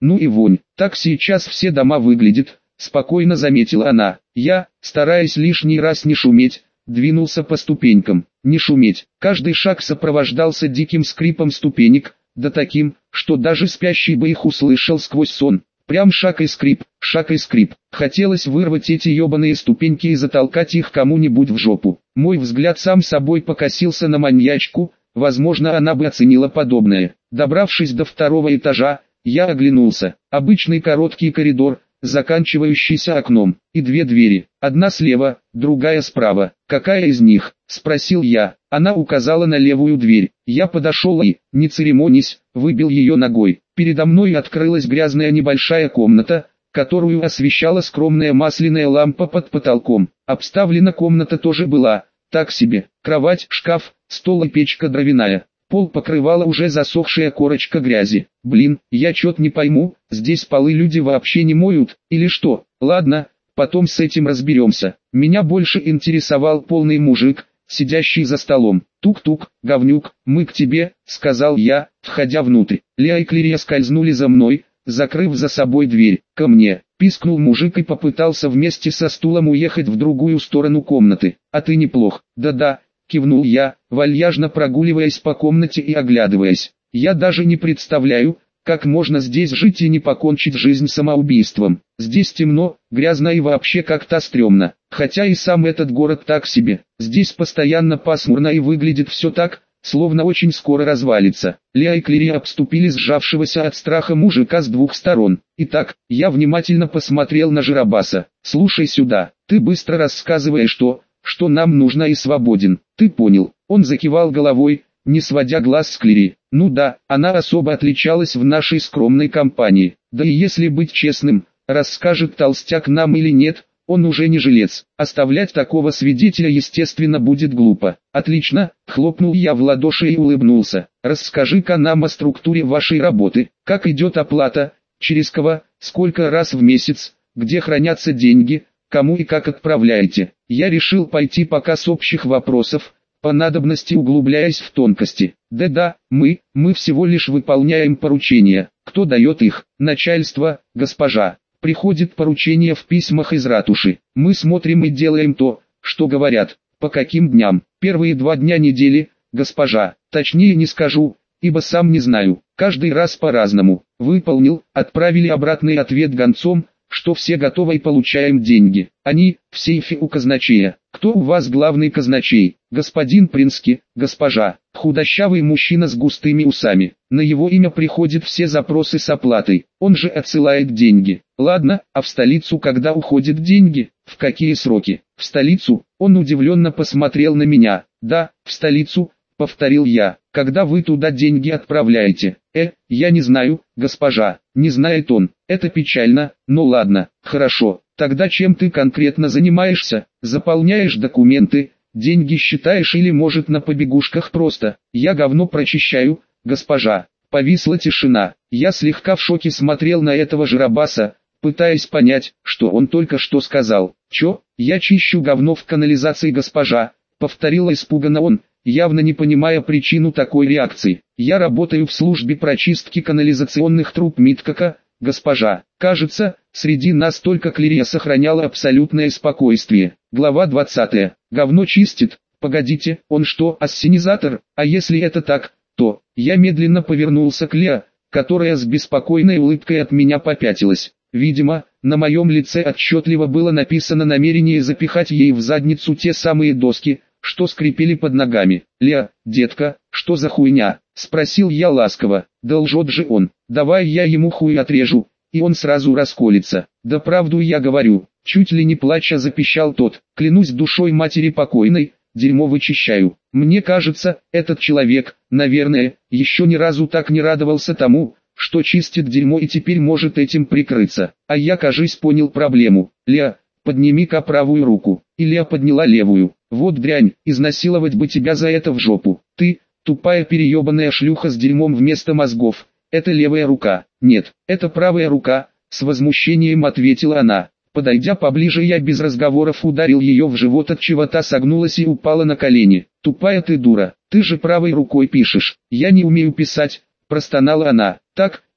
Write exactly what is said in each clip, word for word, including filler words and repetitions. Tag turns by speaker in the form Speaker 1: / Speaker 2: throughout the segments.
Speaker 1: Ну и вонь. Так сейчас все дома выглядят, спокойно заметила она. Я, стараясь лишний раз не шуметь, двинулся по ступенькам. Не шуметь. Каждый шаг сопровождался диким скрипом ступенек, да таким, что даже спящий бы их услышал сквозь сон. Прям шаг и скрип, шаг и скрип. Хотелось вырвать эти ебаные ступеньки и затолкать их кому-нибудь в жопу. Мой взгляд сам собой покосился на маньячку, возможно она бы оценила подобное. Добравшись до второго этажа, я оглянулся. Обычный короткий коридор, заканчивающийся окном, и две двери. Одна слева, другая справа. «Какая из них?» – спросил я. Она указала на левую дверь. Я подошел и, не церемонясь, выбил ее ногой. Передо мной открылась грязная небольшая комната, которую освещала скромная масляная лампа под потолком. Обставлена комната тоже была, так себе. Кровать, шкаф, стол и печка дровяная. Пол покрывала уже засохшая корочка грязи. Блин, я чё-то не пойму, здесь полы люди вообще не моют, или что? Ладно, потом с этим разберемся. Меня больше интересовал полный мужик, сидящий за столом. «Тук-тук, говнюк, мы к тебе», — сказал я, входя внутрь. Леа и Клирия скользнули за мной, закрыв за собой дверь. «Ко мне», — пискнул мужик и попытался вместе со стулом уехать в другую сторону комнаты. «А ты неплох». «Да-да», — кивнул я, вальяжно прогуливаясь по комнате и оглядываясь. «Я даже не представляю, как можно здесь жить и не покончить жизнь самоубийством. Здесь темно, грязно и вообще как-то стрёмно. Хотя и сам этот город так себе. Здесь постоянно пасмурно и выглядит все так, словно очень скоро развалится». Леа и Клирия обступили сжавшегося от страха мужика с двух сторон. «Итак, я внимательно посмотрел на Жиробаса. Слушай сюда, ты быстро рассказывай, что, что нам нужно и свободен. Ты понял?» Он закивал головой, не сводя глаз с Клири. «Ну да, она особо отличалась в нашей скромной компании. Да и если быть честным, расскажет толстяк нам или нет, он уже не жилец. Оставлять такого свидетеля естественно будет глупо». «Отлично», — хлопнул я в ладоши и улыбнулся. «Расскажи-ка нам о структуре вашей работы. Как идет оплата, через кого, сколько раз в месяц, где хранятся деньги, кому и как отправляете». Я решил пойти пока с общих вопросов, по надобности углубляясь в тонкости. «Да-да, мы, мы всего лишь выполняем поручения. Кто дает их? Начальство, госпожа. Приходит поручение в письмах из ратуши. Мы смотрим и делаем то, что говорят. По каким дням? Первые два дня недели, госпожа. Точнее не скажу, ибо сам не знаю. Каждый раз по-разному. Выполнил, отправили обратный ответ гонцом, что все готовы и получаем деньги. Они, в сейфе у казначея. Кто у вас главный казначей? Господин Прински, госпожа. Худощавый мужчина с густыми усами. На его имя приходят все запросы с оплатой. Он же отсылает деньги. Ладно, а в столицу когда уходят деньги? В какие сроки? В столицу? Он удивленно посмотрел на меня. Да, в столицу, повторил я. Когда вы туда деньги отправляете? Э, я не знаю, госпожа. Не знает он. Это печально, но ладно, хорошо. Тогда чем ты конкретно занимаешься? Заполняешь документы, деньги считаешь или может на побегушках просто? Я говно прочищаю, госпожа. Повисла тишина. Я слегка в шоке смотрел на этого Жиробаса, пытаясь понять, что он только что сказал. Чё? Я чищу говно в канализации, госпожа, повторил испуганно он, явно не понимая причину такой реакции. Я работаю в службе прочистки канализационных труб Миткака, госпожа. Кажется, среди нас только Клирия сохраняла абсолютное спокойствие. Глава двадцатая. Говно чистит. Погодите, он что, ассенизатор? А если это так, то... Я медленно повернулся к Леа, которая с беспокойной улыбкой от меня попятилась. Видимо, на моем лице отчетливо было написано намерение запихать ей в задницу те самые доски, что скрипели под ногами. «Леа, детка, что за хуйня?» – спросил я ласково. «Да лжет же он. Давай я ему хуй отрежу, и он сразу расколется». «Да правду я говорю», – чуть ли не плача запищал тот. «Клянусь душой матери покойной, дерьмо вычищаю. Мне кажется, этот человек, наверное, еще ни разу так не радовался тому, что чистит дерьмо и теперь может этим прикрыться. А я, кажись, понял проблему. Леа, подними-ка правую руку». И Леа подняла левую. «Вот дрянь, изнасиловать бы тебя за это в жопу. Ты, тупая переебанная шлюха с дерьмом вместо мозгов. Это левая рука». «Нет, это правая рука», с возмущением ответила она. Подойдя поближе, я без разговоров ударил ее в живот, от чего та согнулась и упала на колени. «Тупая ты дура, ты же правой рукой пишешь». «Я не умею писать», простонала она. «Так,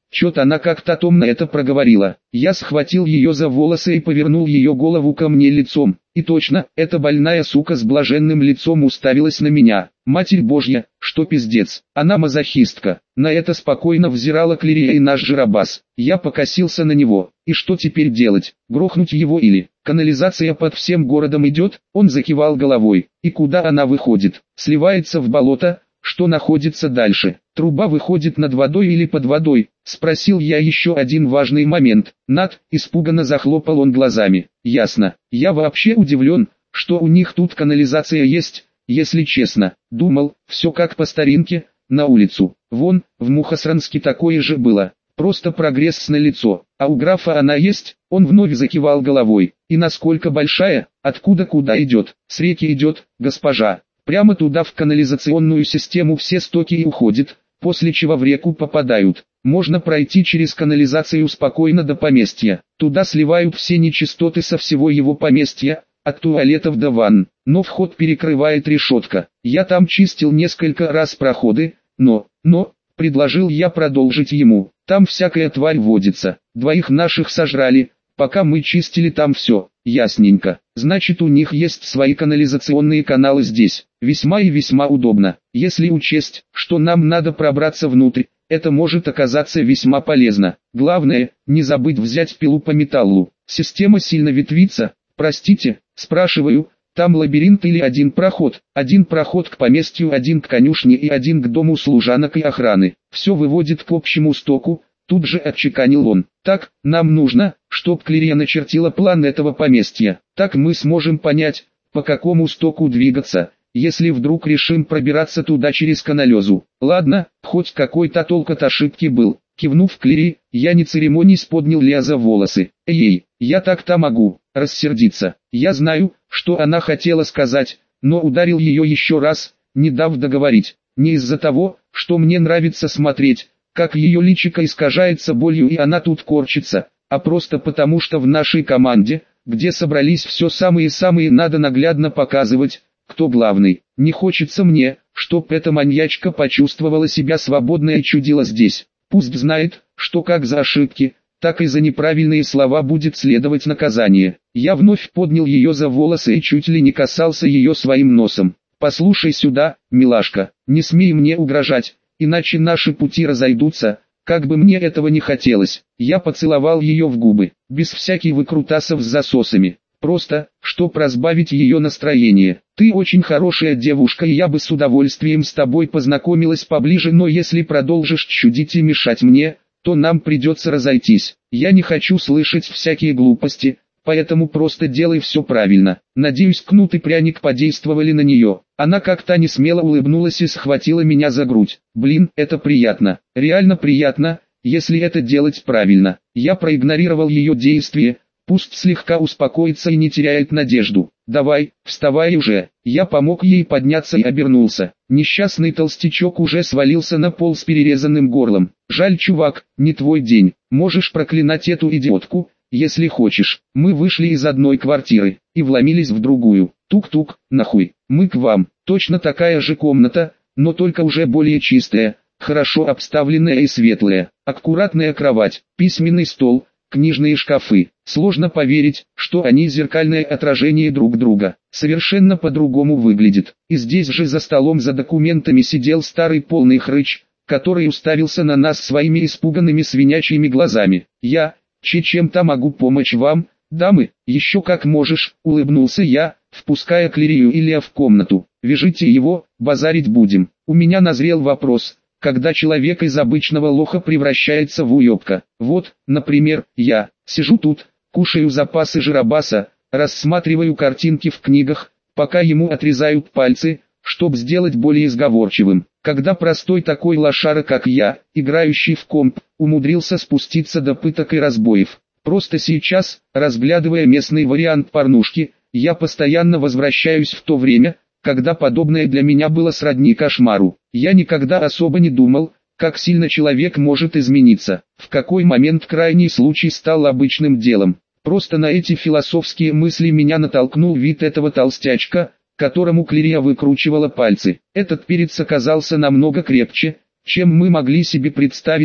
Speaker 1: Чё-то она как-то томно это проговорила. Я схватил ее за волосы и повернул ее голову ко мне лицом. И точно, эта больная сука с блаженным лицом уставилась на меня. Матерь Божья, что пиздец. Она мазохистка. На это спокойно взирала Клирия и наш Жиробас. Я покосился на него. И что теперь делать? Грохнуть его или? Канализация под всем городом идет? Он закивал головой. И куда она выходит? Сливается в болото? Что находится дальше? Труба выходит над водой или под водой? Спросил я еще один важный момент. Над, испуганно захлопал он глазами. Ясно. Я вообще удивлен, что у них тут канализация есть, если честно. Думал, все как по старинке, на улицу. Вон, в Мухосранске такое же было. Просто прогресс налицо. А у графа она есть? Он вновь закивал головой. И насколько большая? Откуда куда идет? С реки идет, госпожа. Прямо туда в канализационную систему все стоки и уходит, после чего в реку попадают. Можно пройти через канализацию спокойно до поместья. Туда сливают все нечистоты со всего его поместья, от туалетов до ванн. Но вход перекрывает решетка. Я там чистил несколько раз проходы, но, но, предложил я продолжить ему. Там всякая тварь водится. Двоих наших сожрали, пока мы чистили там все. Ясненько. Значит, у них есть свои канализационные каналы здесь. Весьма и весьма удобно. Если учесть, что нам надо пробраться внутрь, это может оказаться весьма полезно. Главное, не забыть взять пилу по металлу. Система сильно ветвится. Простите, спрашиваю, там лабиринт или один проход? Один проход к поместью, один к конюшне и один к дому служанок и охраны. Все выводит к общему стоку. Тут же отчеканил он. Так, нам нужно, чтоб Клирия начертила план этого поместья. Так мы сможем понять, по какому стоку двигаться, если вдруг решим пробираться туда через каналезу. Ладно, хоть какой-то толк от ошибки был. Кивнув Клирии, я не церемонясь поднял Леа за волосы. Эй, я так-то могу рассердиться. Я знаю, что она хотела сказать, но ударил ее еще раз, не дав договорить. Не из-за того, что мне нравится смотреть, как ее личико искажается болью и она тут корчится, а просто потому что в нашей команде, где собрались все самые-самые, надо наглядно показывать, кто главный. Не хочется мне, чтоб эта маньячка почувствовала себя свободно и чудила здесь. Пусть знает, что как за ошибки, так и за неправильные слова будет следовать наказание. Я вновь поднял ее за волосы и чуть ли не касался ее своим носом. «Послушай сюда, милашка, не смей мне угрожать, иначе наши пути разойдутся, как бы мне этого не хотелось». Я поцеловал ее в губы, без всяких выкрутасов с засосами, просто, чтоб разбавить ее настроение. «Ты очень хорошая девушка и я бы с удовольствием с тобой познакомилась поближе, но если продолжишь чудить и мешать мне, то нам придется разойтись. Я не хочу слышать всякие глупости, поэтому просто делай все правильно». Надеюсь, кнут и пряник подействовали на нее. Она как-то несмело улыбнулась и схватила меня за грудь. Блин, это приятно. Реально приятно, если это делать правильно. Я проигнорировал ее действие, пусть слегка успокоится и не теряет надежду. «Давай, вставай уже». Я помог ей подняться и обернулся. Несчастный толстячок уже свалился на пол с перерезанным горлом. «Жаль, чувак, не твой день. Можешь проклинать эту идиотку, если хочешь». Мы вышли из одной квартиры и вломились в другую. Тук-тук, нахуй. «Мы к вам». Точно такая же комната, но только уже более чистая, хорошо обставленная и светлая. Аккуратная кровать, письменный стол, книжные шкафы. Сложно поверить, что они зеркальное отражение друг друга. Совершенно по-другому выглядит. И здесь же за столом за документами сидел старый полный хрыч, который уставился на нас своими испуганными свинячьими глазами. «Я, че чем-то могу помочь вам, дамы?» «Еще как можешь», — улыбнулся я, впуская Клирию и Леа в комнату. «Вяжите его, базарить будем». У меня назрел вопрос, когда человек из обычного лоха превращается в уёбка. Вот, например, я сижу тут, кушаю запасы Жиробаса, рассматриваю картинки в книгах, пока ему отрезают пальцы, чтобы сделать более сговорчивым. Когда простой такой лошара, как я, играющий в комп, умудрился спуститься до пыток и разбоев. Просто сейчас, разглядывая местный вариант порнушки, я постоянно возвращаюсь в то время, когда подобное для меня было сродни кошмару. Я никогда особо не думал, как сильно человек может измениться, в какой момент крайний случай стал обычным делом. Просто на эти философские мысли меня натолкнул вид этого толстячка, которому Клирия выкручивала пальцы. Этот перец оказался намного крепче, чем мы могли себе представить,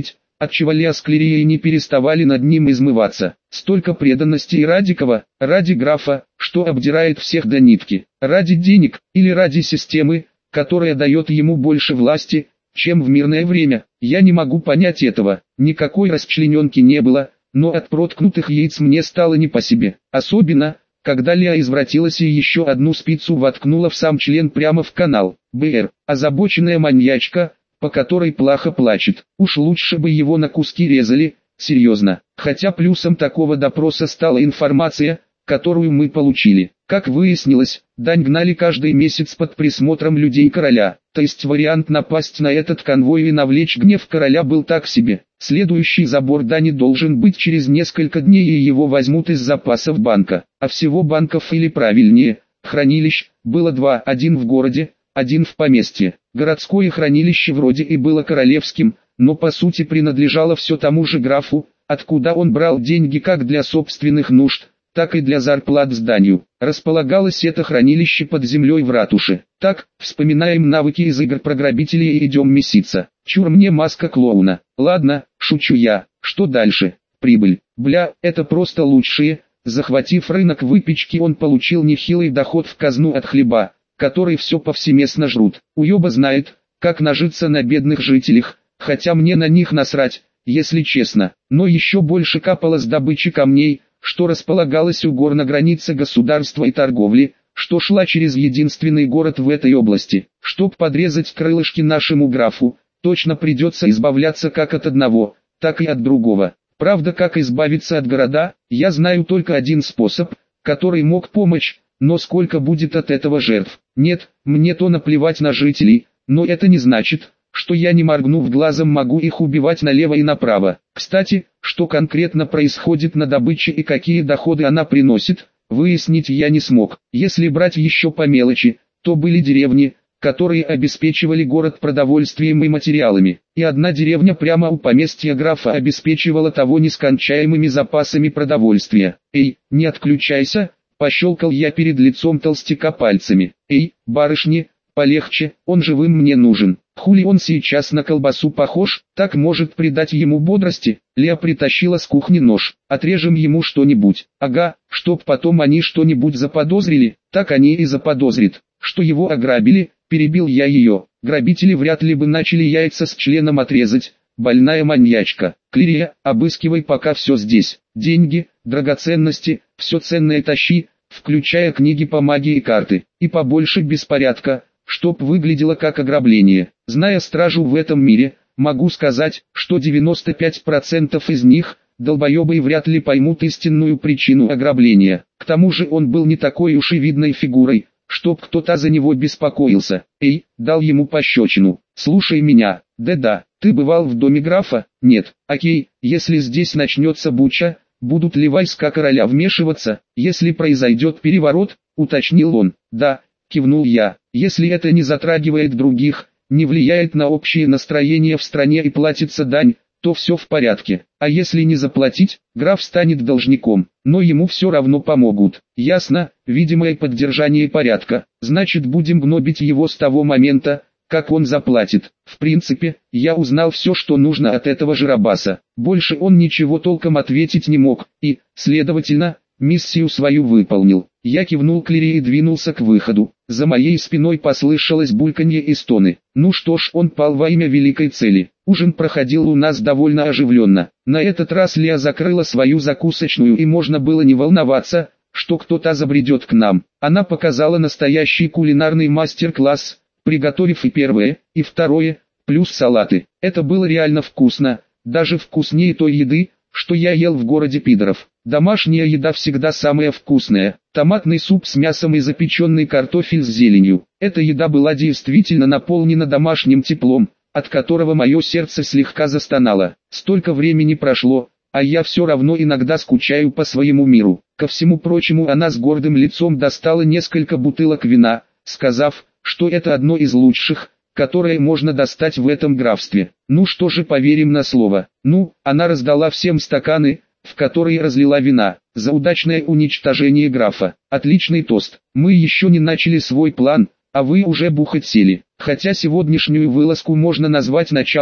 Speaker 1: отчего Леа с Клерией не переставали над ним измываться. Столько преданности и ради кого? Ради графа, что обдирает всех до нитки. Ради денег, или ради системы, которая дает ему больше власти, чем в мирное время. Я не могу понять этого. Никакой расчлененки не было, но от проткнутых яиц мне стало не по себе. Особенно, когда Леа извратилась и еще одну спицу воткнула в сам член прямо в канал. БР, озабоченная маньячка, по которой плохо плачет. Уж лучше бы его на куски резали, серьезно. Хотя плюсом такого допроса стала информация, которую мы получили. Как выяснилось, дань гнали каждый месяц под присмотром людей короля. То есть вариант напасть на этот конвой и навлечь гнев короля был так себе. Следующий забор дани должен быть через несколько дней, и его возьмут из запасов банка. А всего банков, или правильнее, хранилищ, было два, один в городе, один в поместье. Городское хранилище вроде и было королевским, но по сути принадлежало все тому же графу, откуда он брал деньги как для собственных нужд, так и для зарплат зданию. Располагалось это хранилище под землей в ратуше. Так, вспоминаем навыки из игр про грабителей и идем меситься. Чур мне маска клоуна. Ладно, шучу я. Что дальше? Прибыль. Бля, это просто лучшее. Захватив рынок выпечки, он получил нехилый доход в казну от хлеба, который все повсеместно жрут. Уеба знает, как нажиться на бедных жителях, хотя мне на них насрать, если честно. Но еще больше капало с добычи камней, что располагалось у гор на границе государства и торговли, что шла через единственный город в этой области. Чтоб подрезать крылышки нашему графу, точно придется избавляться как от одного, так и от другого. Правда, как избавиться от города, я знаю только один способ, который мог помочь, но сколько будет от этого жертв? Нет, мне то наплевать на жителей, но это не значит, что я не моргнув глазом могу их убивать налево и направо. Кстати, что конкретно происходит на добыче и какие доходы она приносит, выяснить я не смог. Если брать еще по мелочи, то были деревни, которые обеспечивали город продовольствием и материалами, и одна деревня прямо у поместья графа обеспечивала того нескончаемыми запасами продовольствия. «Эй, не отключайся!» – пощелкал я перед лицом толстяка пальцами. «Эй, барышни, полегче, он живым мне нужен. Хули он сейчас на колбасу похож, так может придать ему бодрости». Леа притащила с кухни нож. «Отрежем ему что-нибудь». «Ага, чтоб потом они что-нибудь заподозрили». «Так они и заподозрят, что его ограбили», перебил я ее. «Грабители вряд ли бы начали яйца с членом отрезать. Больная маньячка. Клирия, обыскивай пока все здесь. Деньги, драгоценности, все ценное тащи, включая книги по магии и карты. И побольше беспорядка, чтоб выглядело как ограбление. Зная стражу в этом мире, могу сказать, что девяносто пять процентов из них, долбоебы, вряд ли поймут истинную причину ограбления. К тому же он был не такой уж и видной фигурой, чтоб кто-то за него беспокоился. Эй, дал ему пощечину. Слушай меня. Да-да, ты бывал в доме графа? Нет. Окей, если здесь начнется буча, будут ли войска короля вмешиваться, если произойдет переворот, уточнил он. Да, кивнул я. Если это не затрагивает других, не влияет на общее настроение в стране и платится дань, то все в порядке. А если не заплатить, граф станет должником, но ему все равно помогут. Ясно, видимое поддержание порядка. Значит, будем гнобить его с того момента, как он заплатит. В принципе, я узнал все, что нужно от этого жиробаса. Больше он ничего толком ответить не мог, и, следовательно, миссию свою выполнил. Я кивнул Клире и двинулся к выходу. За моей спиной послышалось бульканье и стоны. Ну что ж, он пал во имя великой цели. Ужин проходил у нас довольно оживленно. На этот раз Леа закрыла свою закусочную, и можно было не волноваться, что кто-то забредет к нам. Она показала настоящий кулинарный мастер-класс, приготовив и первое, и второе, плюс салаты. Это было реально вкусно, даже вкуснее той еды, что я ел в городе пидоров. Домашняя еда всегда самая вкусная. Томатный суп с мясом и запеченный картофель с зеленью. Эта еда была действительно наполнена домашним теплом, от которого мое сердце слегка застонало. Столько времени прошло, а я все равно иногда скучаю по своему миру. Ко всему прочему, она с гордым лицом достала несколько бутылок вина, сказав, что это одно из лучших, которое можно достать в этом графстве. Ну что же, поверим на слово. Ну, она раздала всем стаканы, в которые разлила вина, за удачное уничтожение графа. Отличный тост. Мы еще не начали свой план, а вы уже бухать сели. Хотя сегодняшнюю вылазку можно назвать началом,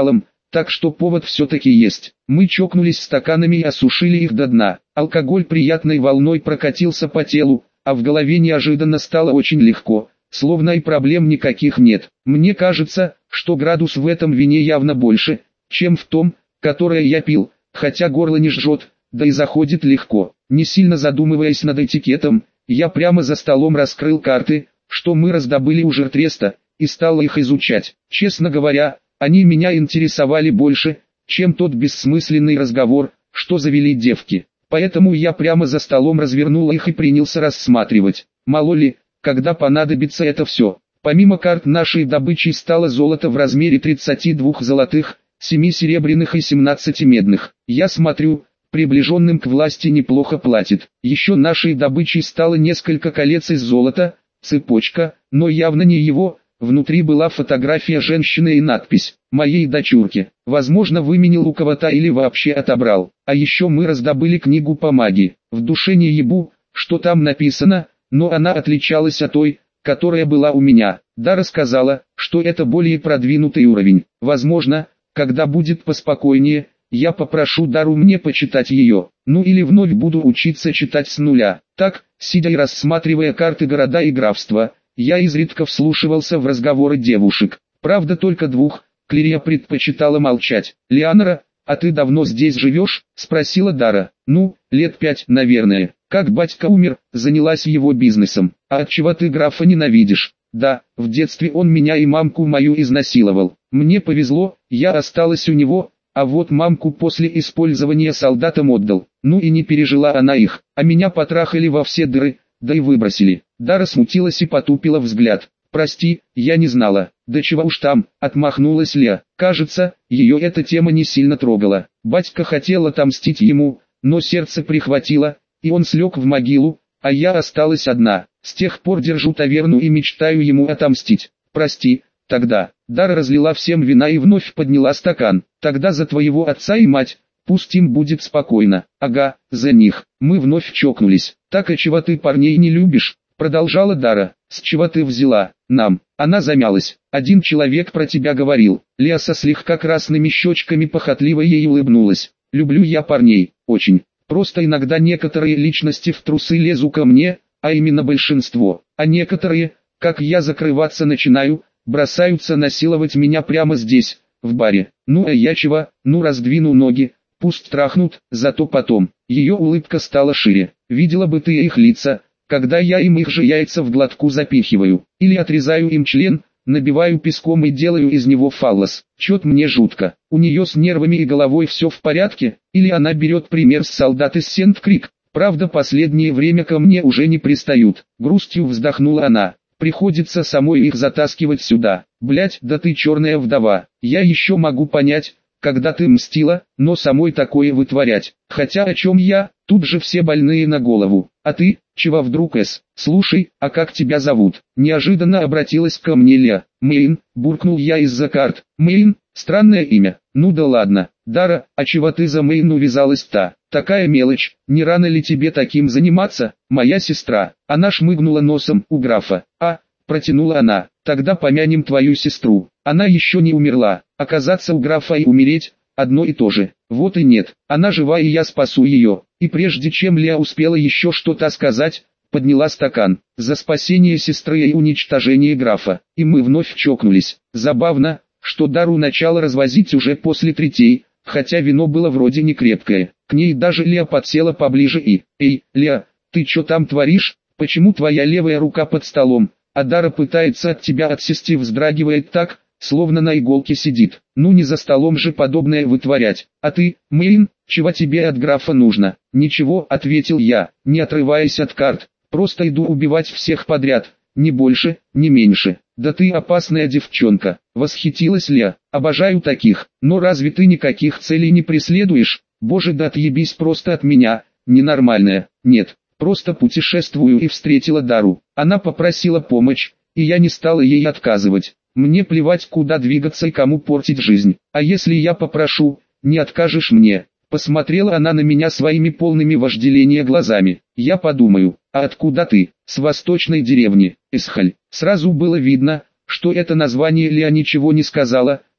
Speaker 1: так что повод все-таки есть. Мы чокнулись стаканами и осушили их до дна. Алкоголь приятной волной прокатился по телу, а в голове неожиданно стало очень легко, словно и проблем никаких нет. Мне кажется, что градус в этом вине явно больше, чем в том, которое я пил, хотя горло не жжет, да и заходит легко. Не сильно задумываясь над этикетом, я прямо за столом раскрыл карты, что мы раздобыли у Жертреста, и стал их изучать. Честно говоря, они меня интересовали больше, чем тот бессмысленный разговор, что завели девки. Поэтому я прямо за столом развернул их и принялся рассматривать. Мало ли, когда понадобится это все. Помимо карт нашей добычей стало золото в размере тридцати двух золотых, семи серебряных и семнадцати медных. Я смотрю, приближенным к власти неплохо платит. Еще нашей добычей стало несколько колец из золота, цепочка, но явно не его. Внутри была фотография женщины и надпись «Моей дочурке». Возможно, выменил у кого-то или вообще отобрал. А еще мы раздобыли книгу по магии. В душе не ебу, что там написано, но она отличалась от той, которая была у меня. Дара сказала, что это более продвинутый уровень. Возможно, когда будет поспокойнее, я попрошу Дару мне почитать ее. Ну или вновь буду учиться читать с нуля. Так, сидя и рассматривая карты города и графства, я изредка вслушивался в разговоры девушек. Правда, только двух. Клирия предпочитала молчать. «Лианора, а ты давно здесь живешь?» – спросила Дара. «Ну, лет пять, наверное. Как батька умер, занялась его бизнесом. А отчего ты графа ненавидишь?» «Да, в детстве он меня и мамку мою изнасиловал. Мне повезло, я осталась у него, а вот мамку после использования солдатам отдал. Ну и не пережила она их, а меня потрахали во все дыры, да и выбросили». Дара смутилась и потупила взгляд. «Прости, я не знала». «Да чего уж там», — отмахнулась Ля. Кажется, ее эта тема не сильно трогала. Батька хотел отомстить ему, но сердце прихватило, и он слег в могилу, а я осталась одна. С тех пор держу таверну и мечтаю ему отомстить. «Прости, тогда». Дара разлила всем вина и вновь подняла стакан. «Тогда за твоего отца и мать, пусть им будет спокойно». «Ага, за них». Мы вновь чокнулись. «Так а чего ты парней не любишь?» Продолжала Дара. «С чего ты взяла? Нам?» Она замялась. «Один человек про тебя говорил». Леа со слегка красными щечками похотливо ей улыбнулась. «Люблю я парней, очень. Просто иногда некоторые личности в трусы лезут ко мне, а именно большинство. А некоторые, как я закрываться начинаю, бросаются насиловать меня прямо здесь, в баре. Ну а я чего? Ну раздвину ноги, пусть трахнут, зато потом». Ее улыбка стала шире. «Видела бы ты их лица, когда я им их же яйца в глотку запихиваю, или отрезаю им член, набиваю песком и делаю из него фаллос. Чет мне жутко. У нее с нервами и головой все в порядке, или она берет пример с солдат из Сент-Крик. Правда, последнее время ко мне уже не пристают». Грустью вздохнула она. «Приходится самой их затаскивать сюда. Блять, да ты черная вдова. Я еще могу понять, когда ты мстила, но самой такое вытворять. Хотя о чем я, тут же все больные на голову. А ты, чего вдруг С? Слушай, а как тебя зовут?» Неожиданно обратилась ко мне Ля. «Мэйн», буркнул я из-за карт. «Мэйн, странное имя». «Ну да ладно». «Дара, а чего ты за Мэйн увязалась-то? Такая мелочь, не рано ли тебе таким заниматься?» «Моя сестра». Она шмыгнула носом у графа. «А», протянула она, «тогда помянем твою сестру. Она еще не умерла. Оказаться у графа и умереть – одно и то же». «Вот и нет, она жива и я спасу ее». И прежде чем Леа успела еще что-то сказать, подняла стакан. «За спасение сестры и уничтожение графа». И мы вновь чокнулись. Забавно, что Дару начало развозить уже после третьей, хотя вино было вроде не крепкое. К ней даже Леа подсела поближе и: «Эй, Леа, ты что там творишь? Почему твоя левая рука под столом?» А Дара пытается от тебя отсести, вздрагивает так, словно на иголке сидит. «Ну не за столом же подобное вытворять. А ты, Мэйн, чего тебе от графа нужно?» «Ничего», — ответил я, не отрываясь от карт. «Просто иду убивать всех подряд, не больше, не меньше». «Да ты опасная девчонка», — восхитилась Ля. «Обожаю таких. Но разве ты никаких целей не преследуешь? Боже, да отъебись просто от меня, ненормальная». «Нет, просто путешествую и встретила Дару. Она попросила помощь, и я не стала ей отказывать. Мне плевать, куда двигаться и кому портить жизнь. А если я попрошу, не откажешь мне?» Посмотрела она на меня своими полными вожделения глазами. «Я подумаю, а откуда ты?» «С восточной деревни, Эсхаль». Сразу было видно, что это название Леа ничего не сказала,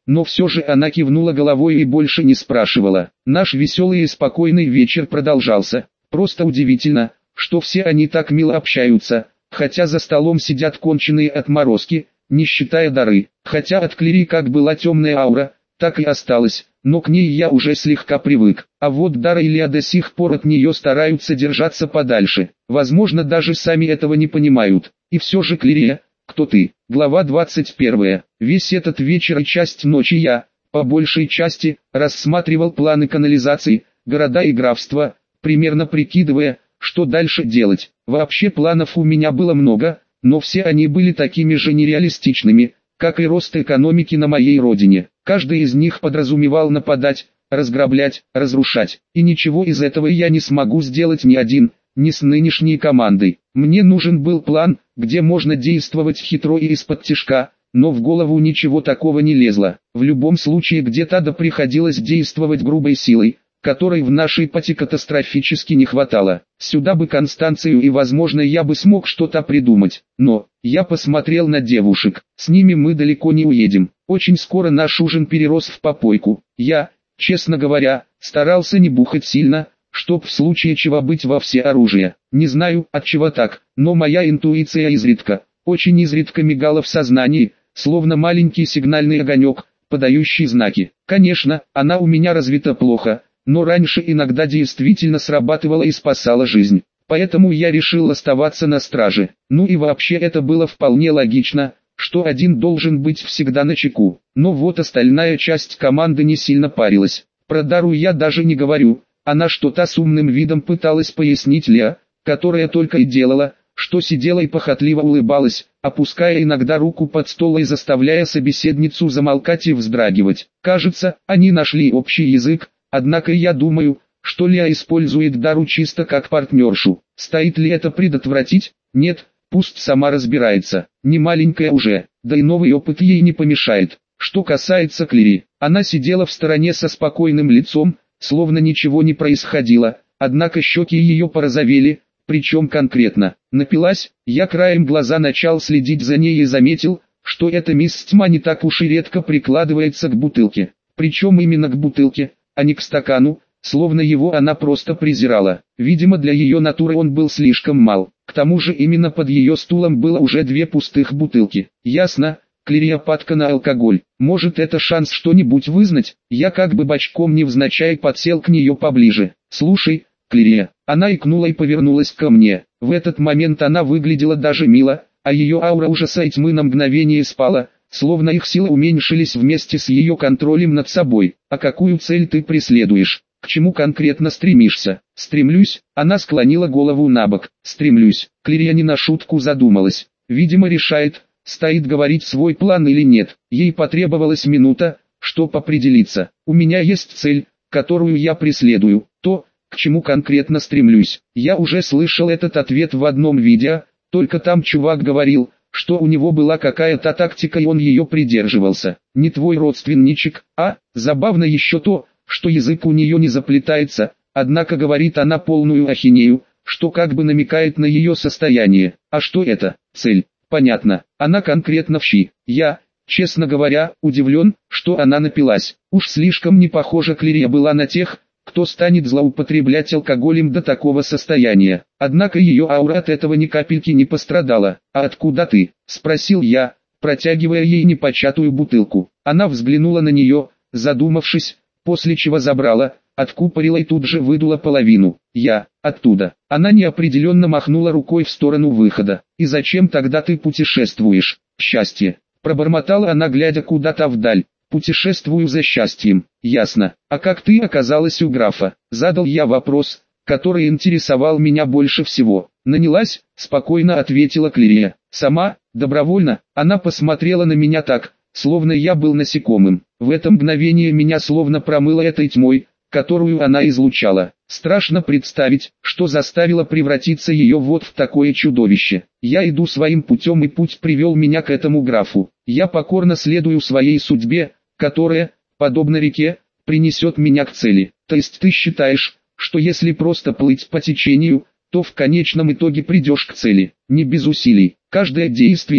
Speaker 1: но все же она кивнула головой и больше не спрашивала. Наш веселый и спокойный вечер продолжался. Просто удивительно, что все они так мило общаются, хотя за столом сидят конченые отморозки, не считая Дары. Хотя от Клири как была темная аура, так и осталась, но к ней я уже слегка привык. А вот Дара и Леа до сих пор от нее стараются держаться подальше. Возможно, даже сами этого не понимают. И все же, Клири, кто ты? Глава двадцать первая. Весь этот вечер и часть ночи я, по большей части, рассматривал планы канализации, города и графства, примерно прикидывая, что дальше делать. Вообще планов у меня было много, но все они были такими же нереалистичными, как и рост экономики на моей родине. Каждый из них подразумевал нападать, разграблять, разрушать. И ничего из этого я не смогу сделать ни один, ни с нынешней командой. Мне нужен был план, где можно действовать хитро и из-под тишка, но в голову ничего такого не лезло. В любом случае где-то да приходилось действовать грубой силой, которой в нашей пати катастрофически не хватало. Сюда бы Констанцию и возможно я бы смог что-то придумать. Но, я посмотрел на девушек, с ними мы далеко не уедем. Очень скоро наш ужин перерос в попойку. Я, честно говоря, старался не бухать сильно, чтоб в случае чего быть во всеоружие. Не знаю, от чего так, но моя интуиция изредка, очень изредка мигала в сознании, словно маленький сигнальный огонек, подающий знаки. Конечно, она у меня развита плохо, но раньше иногда действительно срабатывала и спасала жизнь. Поэтому я решил оставаться на страже. Ну и вообще это было вполне логично, что один должен быть всегда начеку. Но вот остальная часть команды не сильно парилась. Про Дару я даже не говорю. Она что-то с умным видом пыталась пояснить Леа, которая только и делала, что сидела и похотливо улыбалась, опуская иногда руку под стол и заставляя собеседницу замолкать и вздрагивать. Кажется, они нашли общий язык, однако я думаю, что Леа использует Дару чисто как партнершу. Стоит ли это предотвратить? Нет, пусть сама разбирается. Не маленькая уже, да и новый опыт ей не помешает. Что касается Клири, она сидела в стороне со спокойным лицом, словно ничего не происходило, однако щеки ее порозовели, причем конкретно. Напилась, я краем глаза начал следить за ней и заметил, что эта мисс Тьма не так уж и редко прикладывается к бутылке. Причем именно к бутылке, а не к стакану, словно его она просто презирала. Видимо, для ее натуры он был слишком мал. К тому же именно под ее стулом было уже две пустых бутылки. Ясно, Клеопатка на алкоголь. Может, это шанс что-нибудь вызнать? Я как бы бочком невзначай подсел к нее поближе. Слушай, Клерия. Она икнула и повернулась ко мне. В этот момент она выглядела даже мило, а ее аура ужаса и тьмы на мгновение спала, словно их силы уменьшились вместе с ее контролем над собой. А какую цель ты преследуешь? К чему конкретно стремишься? Стремлюсь. Она склонила голову набок. Стремлюсь. Клерия не на шутку задумалась. Видимо, решает, стоит говорить свой план или нет. Ей потребовалась минута, чтобы определиться. У меня есть цель, которую я преследую. То, к чему конкретно стремлюсь. Я уже слышал этот ответ в одном видео, только там чувак говорил, что у него была какая-то тактика и он ее придерживался. Не твой родственничек, а, забавно еще то, что язык у нее не заплетается, однако говорит она полную ахинею, что как бы намекает на ее состояние. А что это? Цель. Понятно, она конкретно в щи. Я, честно говоря, удивлен, что она напилась. Уж слишком не похожа Клерия была на тех, кто станет злоупотреблять алкоголем до такого состояния. Однако ее аура от этого ни капельки не пострадала. «А откуда ты?» – спросил я, протягивая ей непочатую бутылку. Она взглянула на нее, задумавшись, после чего забрала, откупорила и тут же выдула половину. «Я, оттуда». Она неопределенно махнула рукой в сторону выхода. «И зачем тогда ты путешествуешь?» «Счастье», – пробормотала она, глядя куда-то вдаль. «Путешествую за счастьем». «Ясно. А как ты оказалась у графа?» Задал я вопрос, который интересовал меня больше всего. «Нанялась?» – спокойно ответила Клерия. «Сама, добровольно?» Она посмотрела на меня так, словно я был насекомым. В это мгновение меня словно промыло этой тьмой, которую она излучала. Страшно представить, что заставило превратиться ее вот в такое чудовище. Я иду своим путем, и путь привел меня к этому графу. Я покорно следую своей судьбе, которая, подобно реке, принесет меня к цели. То есть ты считаешь, что если просто плыть по течению, то в конечном итоге придешь к цели, не без усилий. Каждое действие,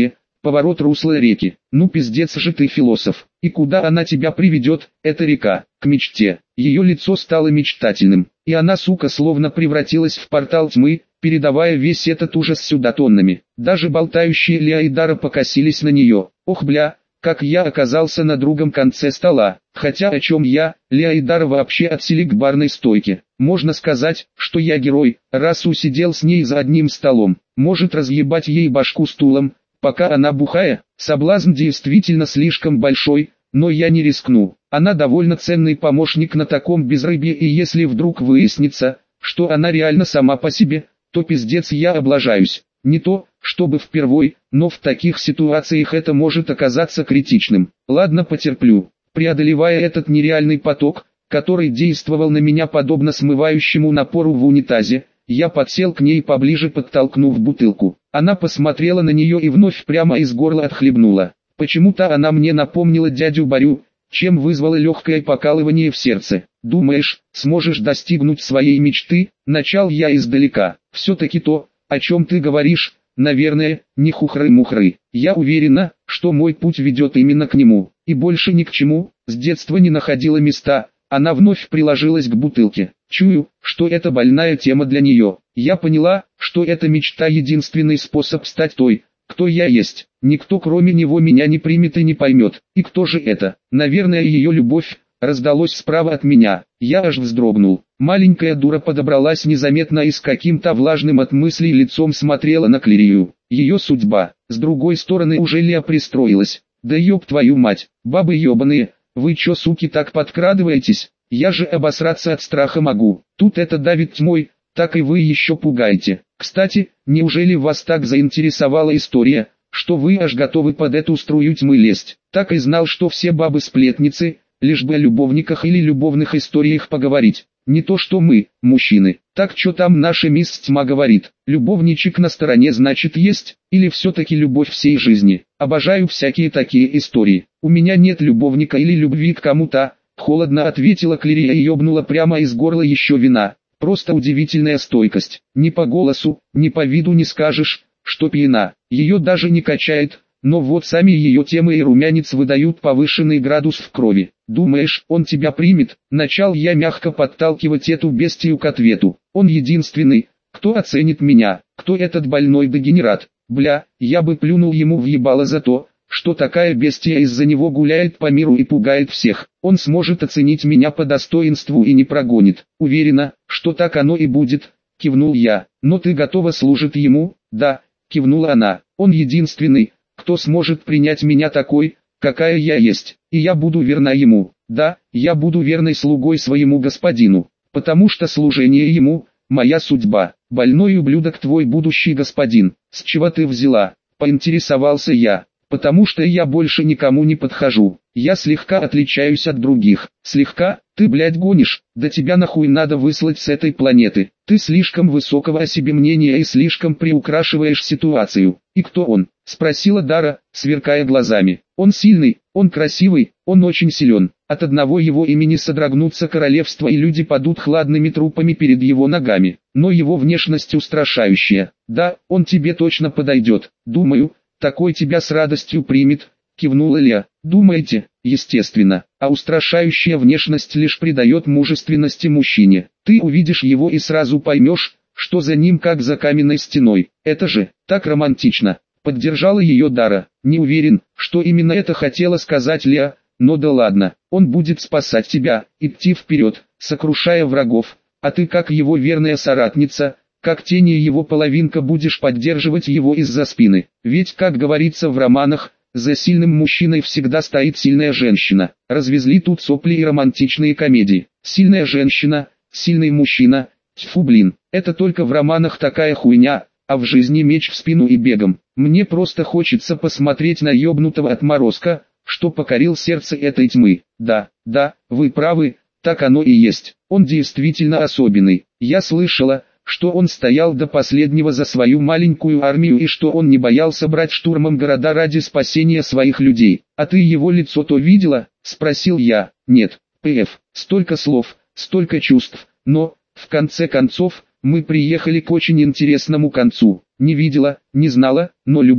Speaker 1: поворот русла реки. Ну пиздец же ты, философ. И куда она тебя приведет, эта река? К мечте. Ее лицо стало мечтательным, и она, сука, словно превратилась в портал тьмы, передавая весь этот ужас сюда тоннами. Даже болтающие Леа и Дара покосились на нее. Ох бля, как я оказался на другом конце стола. Хотя о чем я, Леа и Дара вообще отсели к барной стойке. Можно сказать, что я герой, раз усидел с ней за одним столом. Может разъебать ей башку стулом, пока она бухая. Соблазн действительно слишком большой, но я не рискну. Она довольно ценный помощник на таком безрыбье, и если вдруг выяснится, что она реально сама по себе, то пиздец я облажаюсь. Не то, чтобы впервой, но в таких ситуациях это может оказаться критичным. Ладно, потерплю. Преодолевая этот нереальный поток, который действовал на меня подобно смывающему напору в унитазе, я подсел к ней поближе, подтолкнув бутылку. Она посмотрела на нее и вновь прямо из горла отхлебнула. Почему-то она мне напомнила дядю Борю, чем вызвало легкое покалывание в сердце. «Думаешь, сможешь достигнуть своей мечты?» Начал я издалека. «Все-таки то, о чем ты говоришь, наверное, не хухры-мухры. Я уверена, что мой путь ведет именно к нему, и больше ни к чему. С детства не находила места». Она вновь приложилась к бутылке. Чую, что это больная тема для нее. Я поняла, что эта мечта — единственный способ стать той, кто я есть. Никто кроме него меня не примет и не поймет. И кто же это? Наверное, ее любовь. Раздалось справа от меня. Я аж вздрогнул. Маленькая дура подобралась незаметно и с каким-то влажным от мыслей лицом смотрела на Клирию. Ее судьба. С другой стороны уже Леа пристроилась. Да ёб твою мать, бабы ёбаные, вы чё, суки, так подкрадываетесь? Я же обосраться от страха могу. Тут это давит тьмой, так и вы еще пугаете. Кстати, неужели вас так заинтересовала история, что вы аж готовы под эту струю тьмы лезть? Так и знал, что все бабы сплетницы, лишь бы о любовниках или любовных историях поговорить. Не то что мы, мужчины. Так что там наша мисс Тьма говорит? Любовничек на стороне значит есть, или все-таки любовь всей жизни? Обожаю всякие такие истории. У меня нет любовника или любви к кому-то. Холодно ответила Клирия и ёбнула прямо из горла еще вина. Просто удивительная стойкость. Ни по голосу, ни по виду не скажешь, что пьяна. Ее даже не качает. Но вот сами ее темы и румянец выдают повышенный градус в крови. «Думаешь, он тебя примет?» Начал я мягко подталкивать эту бестию к ответу. «Он единственный, кто оценит меня, кто этот больной дегенерат. Бля, я бы плюнул ему в ебало за то, что такая бестия из-за него гуляет по миру и пугает всех. Он сможет оценить меня по достоинству и не прогонит. Уверена, что так оно и будет», — кивнул я. «Но ты готова служить ему?» «Да», — кивнула она. «Он единственный, кто сможет принять меня такой, какая я есть, и я буду верна ему. Да, я буду верной слугой своему господину, потому что служение ему — моя судьба. Больной ублюдок твой будущий господин. С чего ты взяла?» — поинтересовался я. «Потому что я больше никому не подхожу. Я слегка отличаюсь от других». «Слегка? Ты, блядь, гонишь? Да тебя нахуй надо выслать с этой планеты. Ты слишком высокого о себе мнения и слишком приукрашиваешь ситуацию». «И кто он?» — спросила Дара, сверкая глазами. «Он сильный, он красивый, он очень силен. От одного его имени содрогнутся королевства и люди падут хладными трупами перед его ногами. Но его внешность устрашающая. Да, он тебе точно подойдет. Думаю, такой тебя с радостью примет», — кивнула Леа. «Думаете?» «Естественно, а устрашающая внешность лишь придает мужественности мужчине. Ты увидишь его и сразу поймешь, что за ним как за каменной стеной. Это же так романтично», — поддержала ее Дара. «Не уверен, что именно это хотела сказать Леа, но да ладно, он будет спасать тебя, идти вперед, сокрушая врагов, а ты как его верная соратница, как тень и его половинка будешь поддерживать его из-за спины. Ведь, как говорится в романах, за сильным мужчиной всегда стоит сильная женщина. Развезли тут сопли и романтичные комедии. Сильная женщина, сильный мужчина, тьфу блин, это только в романах такая хуйня, а в жизни меч в спину и бегом. Мне просто хочется посмотреть на ёбнутого отморозка, что покорил сердце этой тьмы. Да, да, вы правы, так оно и есть. Он действительно особенный. Я слышала, что он стоял до последнего за свою маленькую армию и что он не боялся брать штурмом города ради спасения своих людей. «А ты его лицо-то видела?» — спросил я. «Нет, пф, столько слов, столько чувств, но, в конце концов, мы приехали к очень интересному концу. Не видела, не знала, но люблю.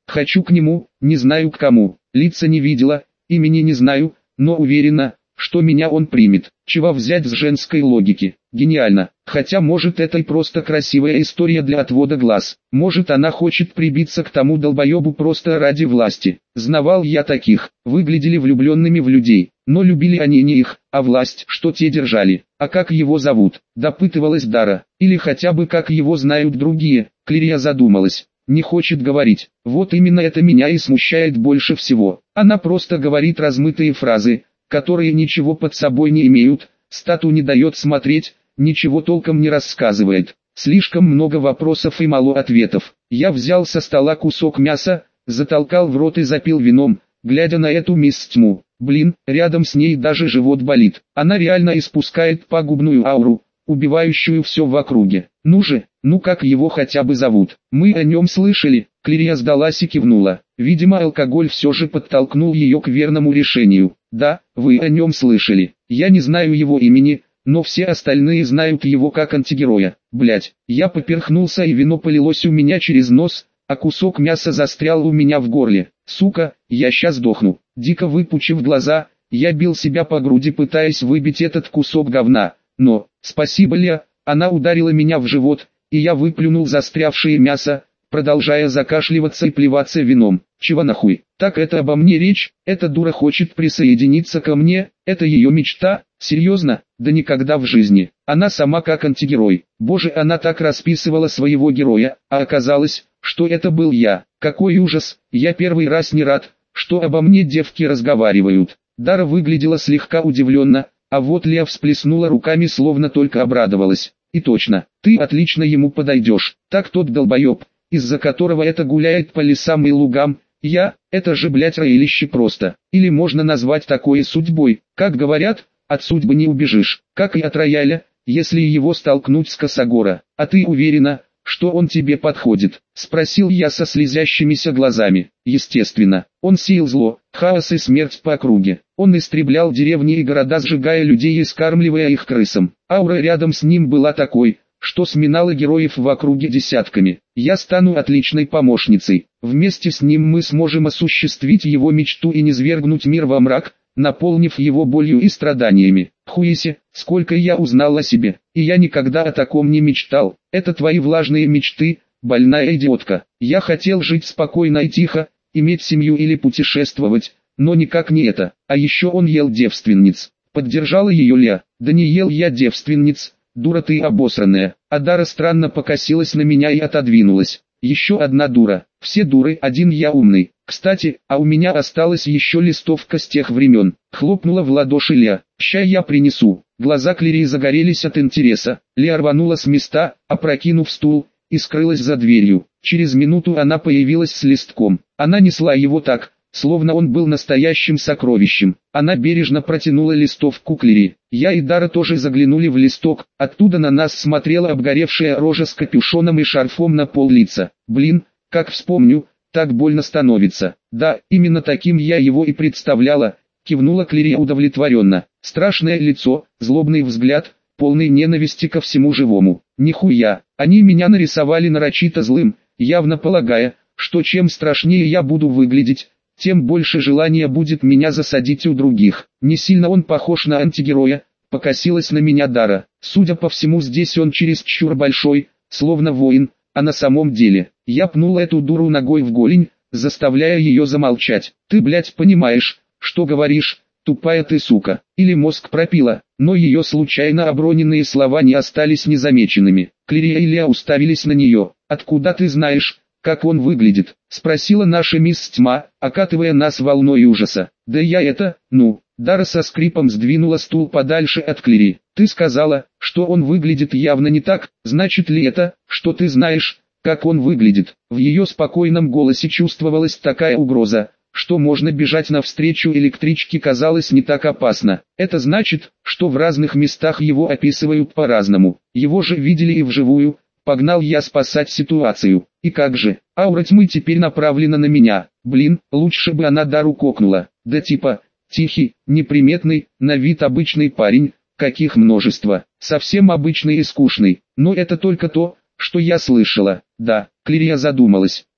Speaker 1: Хочу к нему, не знаю к кому, лица не видела, имени не знаю, но уверена, что меня он примет. Чего взять с женской логики? Гениально. Хотя может это и просто красивая история для отвода глаз. Может она хочет прибиться к тому долбоебу просто ради власти. Знавал я таких, выглядели влюбленными в людей, но любили они не их, а власть, что те держали. А как его зовут? Допытывалась Дара. Или хотя бы как его знают другие. Клирия задумалась. Не хочет говорить. Вот именно это меня и смущает больше всего. Она просто говорит размытые фразы, которые ничего под собой не имеют, стату не дает смотреть, ничего толком не рассказывает. Слишком много вопросов и мало ответов. Я взял со стола кусок мяса, затолкал в рот и запил вином, глядя на эту мисс Тьму. Блин, рядом с ней даже живот болит. Она реально испускает пагубную ауру, убивающую все в округе. Ну же, ну как его хотя бы зовут? Мы о нем слышали. Клирия сдалась и кивнула. Видимо, алкоголь все же подтолкнул ее к верному решению. Да, вы о нем слышали. Я не знаю его имени, но все остальные знают его как антигероя. Блять, я поперхнулся и вино полилось у меня через нос, а кусок мяса застрял у меня в горле. Сука, я щас сдохну. Дико выпучив глаза, я бил себя по груди, пытаясь выбить этот кусок говна. Но, спасибо Леа, она ударила меня в живот, и я выплюнул застрявшее мясо, продолжая закашливаться и плеваться вином. Чего нахуй? Так это обо мне речь? Эта дура хочет присоединиться ко мне? Это ее мечта? Серьезно? Да никогда в жизни. Она сама как антигерой. Боже, она так расписывала своего героя, а оказалось, что это был я. Какой ужас. Я первый раз не рад, что обо мне девки разговаривают. Дара выглядела слегка удивленно, а вот Леа всплеснула руками, словно только обрадовалась. И точно, ты отлично ему подойдешь. Так тот долбоеб, из-за которого это гуляет по лесам и лугам, я, это же блять роилище просто. Или можно назвать такое судьбой. Как говорят, от судьбы не убежишь, как и от рояля, если его столкнуть с косогора. А ты уверена, что он тебе подходит? Спросил я со слезящимися глазами. Естественно, он сеял зло, хаос и смерть по округе. Он истреблял деревни и города, сжигая людей и скармливая их крысам. Аура рядом с ним была такой, что сминала героев в округе десятками. Я стану отличной помощницей. Вместе с ним мы сможем осуществить его мечту и низвергнуть мир во мрак, наполнив его болью и страданиями. Хуеси, сколько я узнал о себе, и я никогда о таком не мечтал. Это твои влажные мечты, больная идиотка. Я хотел жить спокойно и тихо, иметь семью или путешествовать, но никак не это. А еще он ел девственниц. Поддержала ее Леа. Да не ел я девственниц. Дура ты обосранная. А Дара странно покосилась на меня и отодвинулась. Еще одна дура. Все дуры, один я умный. Кстати, а у меня осталась еще листовка с тех времен. Хлопнула в ладоши Леа. Ща я принесу. Глаза Клирии загорелись от интереса. Леа рванула с места, опрокинув стул, и скрылась за дверью. Через минуту она появилась с листком. Она несла его так, словно он был настоящим сокровищем. Она бережно протянула листовку Клирии. Я и Дара тоже заглянули в листок, оттуда на нас смотрела обгоревшая рожа с капюшоном и шарфом на пол лица. Блин, как вспомню, так больно становится. Да, именно таким я его и представляла, кивнула Клирия удовлетворенно. Страшное лицо, злобный взгляд, полный ненависти ко всему живому. Нихуя, они меня нарисовали нарочито злым, явно полагая, что чем страшнее я буду выглядеть, тем больше желания будет меня засадить у других. Не сильно он похож на антигероя, покосилась на меня Дара. Судя по всему, здесь он чересчур большой, словно воин, а на самом деле, я пнул эту дуру ногой в голень, заставляя ее замолчать. Ты, блядь, понимаешь, что говоришь, тупая ты сука, или мозг пропила, но ее случайно оброненные слова не остались незамеченными. Клирия и Леа уставились на нее. Откуда ты знаешь, как он выглядит? Спросила наша мисс Тьма, окатывая нас волной ужаса. Да я это, ну... Дара со скрипом сдвинула стул подальше от Клирии. Ты сказала, что он выглядит явно не так, значит ли это, что ты знаешь, как он выглядит? В ее спокойном голосе чувствовалась такая угроза, что можно бежать навстречу электричке казалось не так опасно. Это значит, что в разных местах его описывают по-разному. Его же видели и вживую. Погнал я спасать ситуацию. И как же, аура тьмы теперь направлена на меня. Блин, лучше бы она Дару кокнула. Да типа... Тихий, неприметный, на вид обычный парень, каких множество, совсем обычный и скучный, но это только то, что я слышала. Да, Клирия задумалась.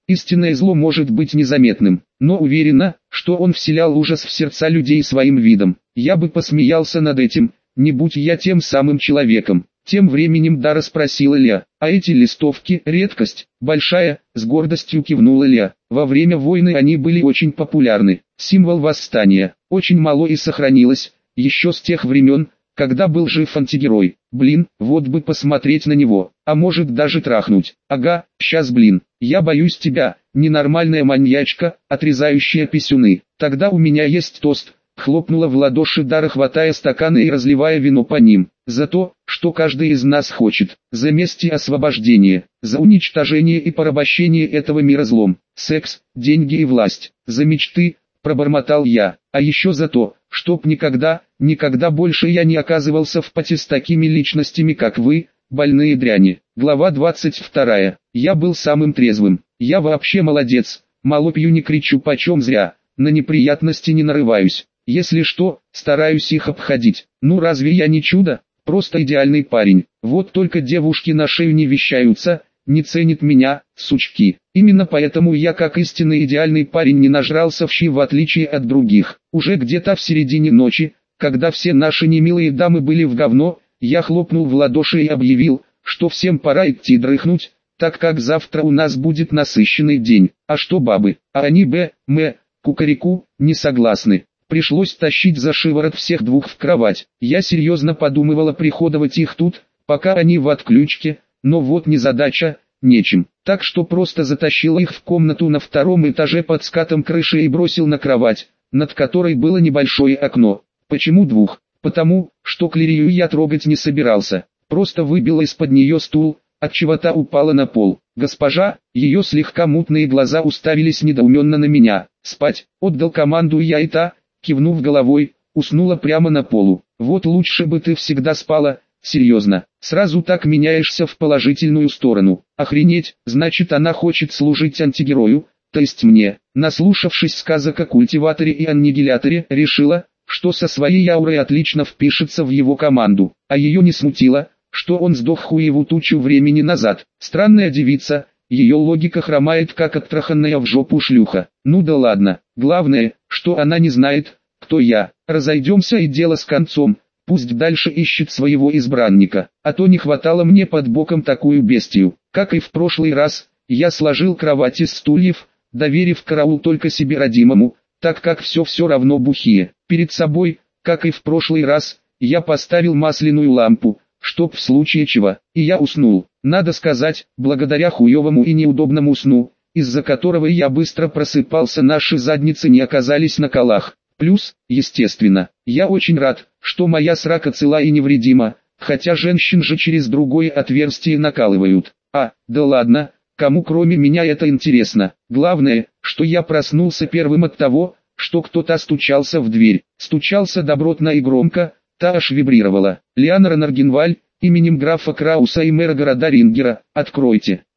Speaker 1: Истинное зло может быть незаметным, но уверена, что он вселял ужас в сердца людей своим видом. Я бы посмеялся над этим, не будь я тем самым человеком. Тем временем Дара спросила Ля, а эти листовки – редкость, большая, с гордостью кивнула Ля. Во время войны они были очень популярны. Символ восстания, очень мало и сохранилось, еще с тех времен, когда был жив антигерой. Блин, вот бы посмотреть на него, а может даже трахнуть. Ага, щас блин, я боюсь тебя, ненормальная маньячка, отрезающая писюны. Тогда у меня есть тост. Хлопнула в ладоши Дара, хватая стаканы и разливая вино по ним. За то, что каждый из нас хочет. За месть и освобождение. За уничтожение и порабощение этого мира злом. Секс, деньги и власть. За мечты, пробормотал я. А еще за то, чтоб никогда, никогда больше я не оказывался в поте с такими личностями, как вы, больные дряни. Глава двадцать вторая. Я был самым трезвым. Я вообще молодец. Мало пью, не кричу почем зря. На неприятности не нарываюсь. Если что, стараюсь их обходить. Ну разве я не чудо? Просто идеальный парень. Вот только девушки на шею не вещаются, не ценят меня, сучки. Именно поэтому я, как истинный идеальный парень, не нажрался в щи, в отличие от других. Уже где-то в середине ночи, когда все наши немилые дамы были в говно, я хлопнул в ладоши и объявил, что всем пора идти дрыхнуть, так как завтра у нас будет насыщенный день. А что бабы? А они б, м, кукареку, не согласны. Пришлось тащить за шиворот всех двух в кровать. Я серьезно подумывала приходовать их тут, пока они в отключке, но вот незадача, нечем. Так что просто затащил их в комнату на втором этаже под скатом крыши и бросил на кровать, над которой было небольшое окно. Почему двух? Потому, что Клерию я трогать не собирался. Просто выбила из-под нее стул, отчего та упала на пол. Госпожа, ее слегка мутные глаза уставились недоуменно на меня. Спать, отдал команду я, и та, кивнув головой, уснула прямо на полу. Вот лучше бы ты всегда спала, серьезно. Сразу так меняешься в положительную сторону. Охренеть, значит она хочет служить антигерою, то есть мне. Наслушавшись сказок о культиваторе и аннигиляторе, решила, что со своей аурой отлично впишется в его команду. А ее не смутило, что он сдох хуеву тучу времени назад. Странная девица, ее логика хромает, как оттраханная в жопу шлюха. Ну да ладно, главное, что она не знает, кто я. Разойдемся и дело с концом, пусть дальше ищет своего избранника, а то не хватало мне под боком такую бестию. Как и в прошлый раз, я сложил кровать из стульев, доверив караул только себе родимому, так как все все равно бухие. Перед собой, как и в прошлый раз, я поставил масляную лампу, чтоб в случае чего, и я уснул. Надо сказать, благодаря хуевому и неудобному сну, из-за которого я быстро просыпался, наши задницы не оказались на колах. Плюс, естественно, я очень рад, что моя срака цела и невредима, хотя женщин же через другое отверстие накалывают. А, да ладно, кому кроме меня это интересно. Главное, что я проснулся первым от того, что кто-то стучался в дверь. Стучался добротно и громко, та аж вибрировала. Лиана Ранаргенваль, именем графа Крауса и мэра города Рингера, откройте.